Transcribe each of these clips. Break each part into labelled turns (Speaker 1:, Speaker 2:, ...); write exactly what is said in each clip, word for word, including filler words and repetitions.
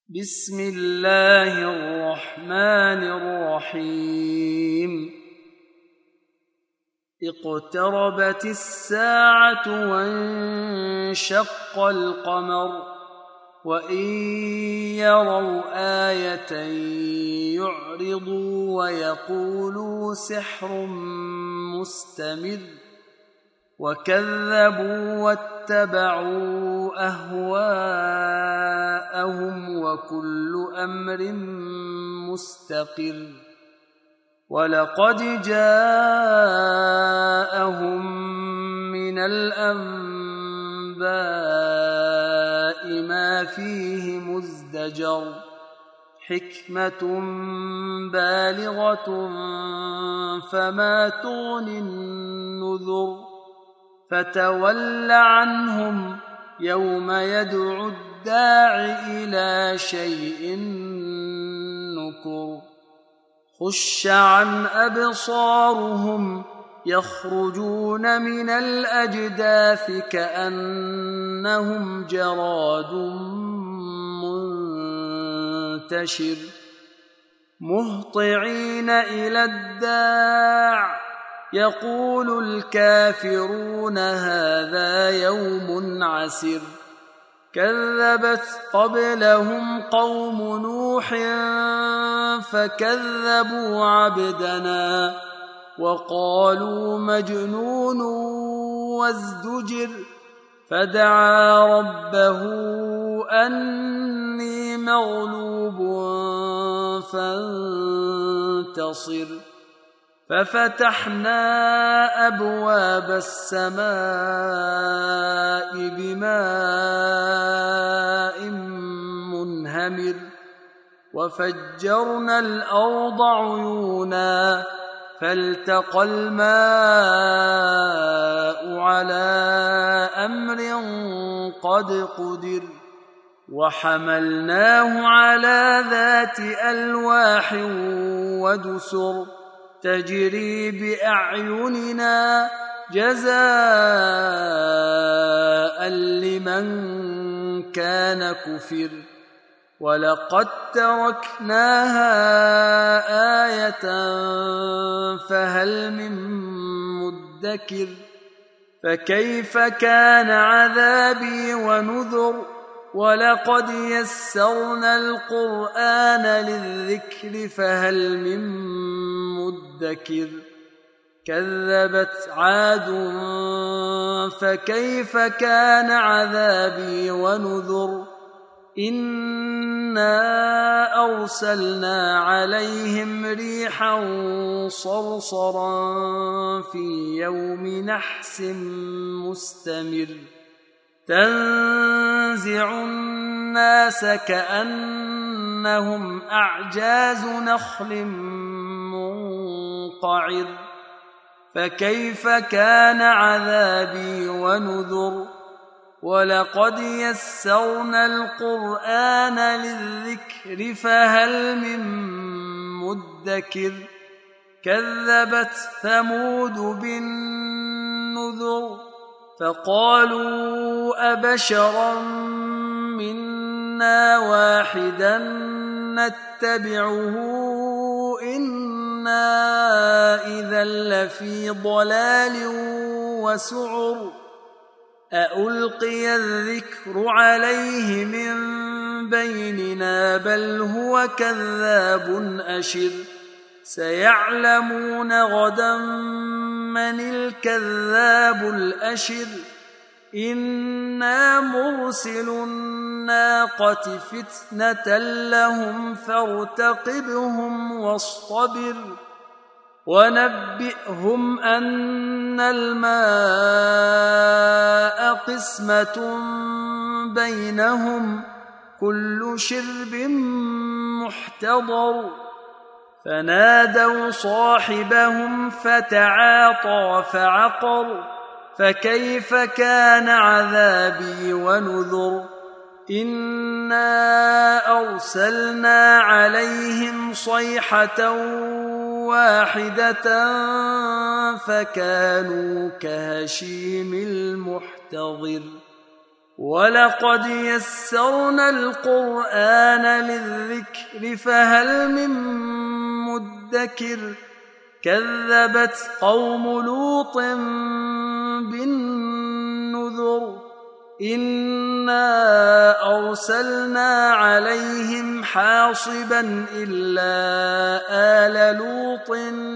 Speaker 1: بسم الله الرحمن الرحيم اقتربت الساعة وانشق القمر وإن يروا آية يعرضوا ويقولوا سحر مستمر وكذبوا واتبعوا أهواءهم وكل أمر مستقر ولقد جاءهم من الأنباء ما فيه مزدجر حكمة بالغة فما تغني النذر فتول عنهم يوم يدعو الداع إلى شيء نكر خش عن أبصارهم يخرجون من الأجداث كأنهم جراد منتشر مهطعين إلى الداع يقول الكافرون هذا يوم عسر كذبت قبلهم قوم نوح فكذبوا عبدنا وقالوا مجنون وازدجر فدعا ربه أني مغلوب فانتصر ففتحنا أبواب السماء بماء منهمر وفجرنا الأرض عيونا فالتقى الماء على أمر قد قدر وحملناه على ذات ألواح ودسر تجري بأعيننا جزاء لمن كان كفر ولقد تركناها آية فهل من مدكر فكيف كان عذابي ونذر ولقد يسرنا القرآن للذكر فهل من مدكر كذبت عاد فكيف كان عذابي ونذر إنا أرسلنا عليهم ريحا صرصرا في يوم نحس مستمر تنزع الناس كأنهم أعجاز نخل منقعر فكيف كان عذابي ونذر ولقد يسرنا القرآن للذكر فهل من مدكر كذبت ثمود بالنذر فقالوا أبشرا منا واحدا نتبعه إنا إذا لفي ضلال وسعر أألقي الذكر عليه من بيننا بل هو كذاب أشر سيعلمون غدا من الكذاب الأشر إنا مرسل الناقة فتنة لهم فارتقبهم واصطبر ونبئهم أن الماء قسمة بينهم كل شرب محتضر فنادوا صاحبهم فتعاطى فعقر فكيف كان عذابي ونذر إنا أرسلنا عليهم صيحة واحدة فكانوا كهشيم المحتضر ولقد يسرنا القرآن للذكر فهل من مدكر كذبت قوم لوط بالنذر إنا أرسلنا عليهم حاصبا إلا آل لوط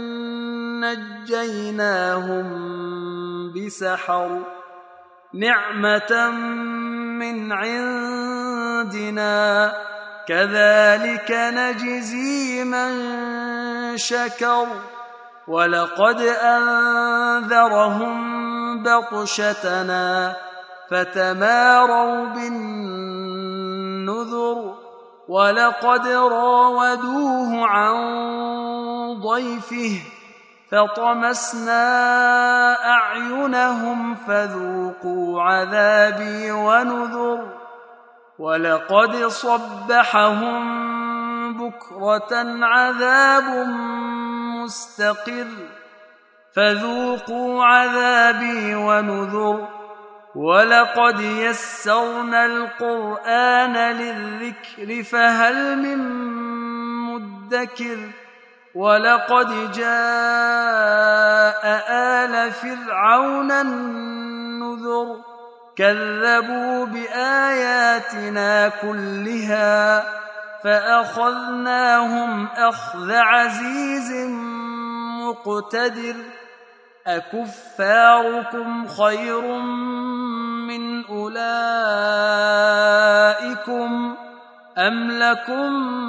Speaker 1: نجيناهم بسحر نعمة من عندنا كذلك نجزي من شكر ولقد أنذرهم بطشتنا فتماروا بالنذر ولقد راودوه عن ضيفه فطمسنا أعينهم فذوقوا عذابي ونذر ولقد صبحهم بكرة عذاب مستقر فذوقوا عذابي ونذر ولقد يسرنا القرآن للذكر فهل من مدكر ولقد جاء آل فرعون النذر كذبوا بآياتنا كلها فأخذناهم أخذ عزيز مقتدر أكفاركم خير من أولئكم أم لكم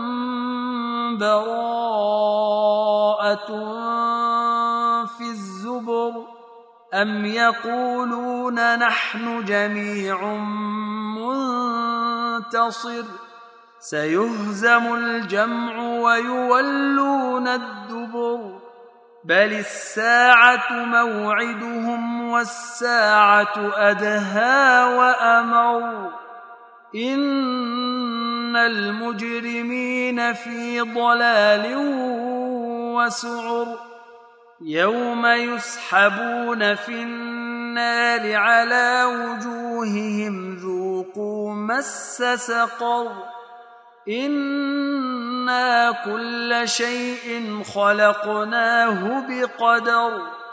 Speaker 1: براءة في الزبر أم يقولون نحن جميع منتصر سيهزم الجمع ويولون الدبر بل الساعة موعدهم والساعة أدهى وأمر إن المجرمين في ضلال وسعر يوم يسحبون في النار على وجوههم ذوقوا مس سقر إنا كل شيء خلقناه بقدر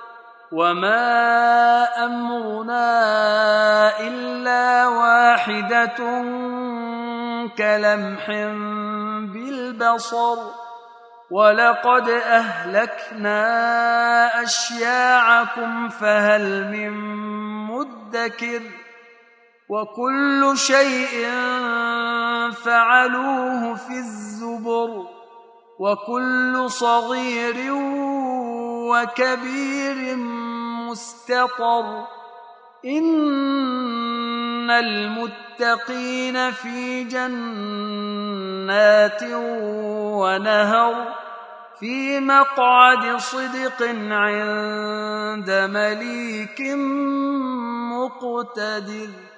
Speaker 1: وما أمرنا إلا واحدة كلمح بالبصر ولقد أهلكنا أشياعكم فهل من مدكر وكل شيء فعلوه في الزبر وكل صغير وكبير مستطر إن المتقين في جنات ونهر في مقعد صدق عند مليك مقتدر.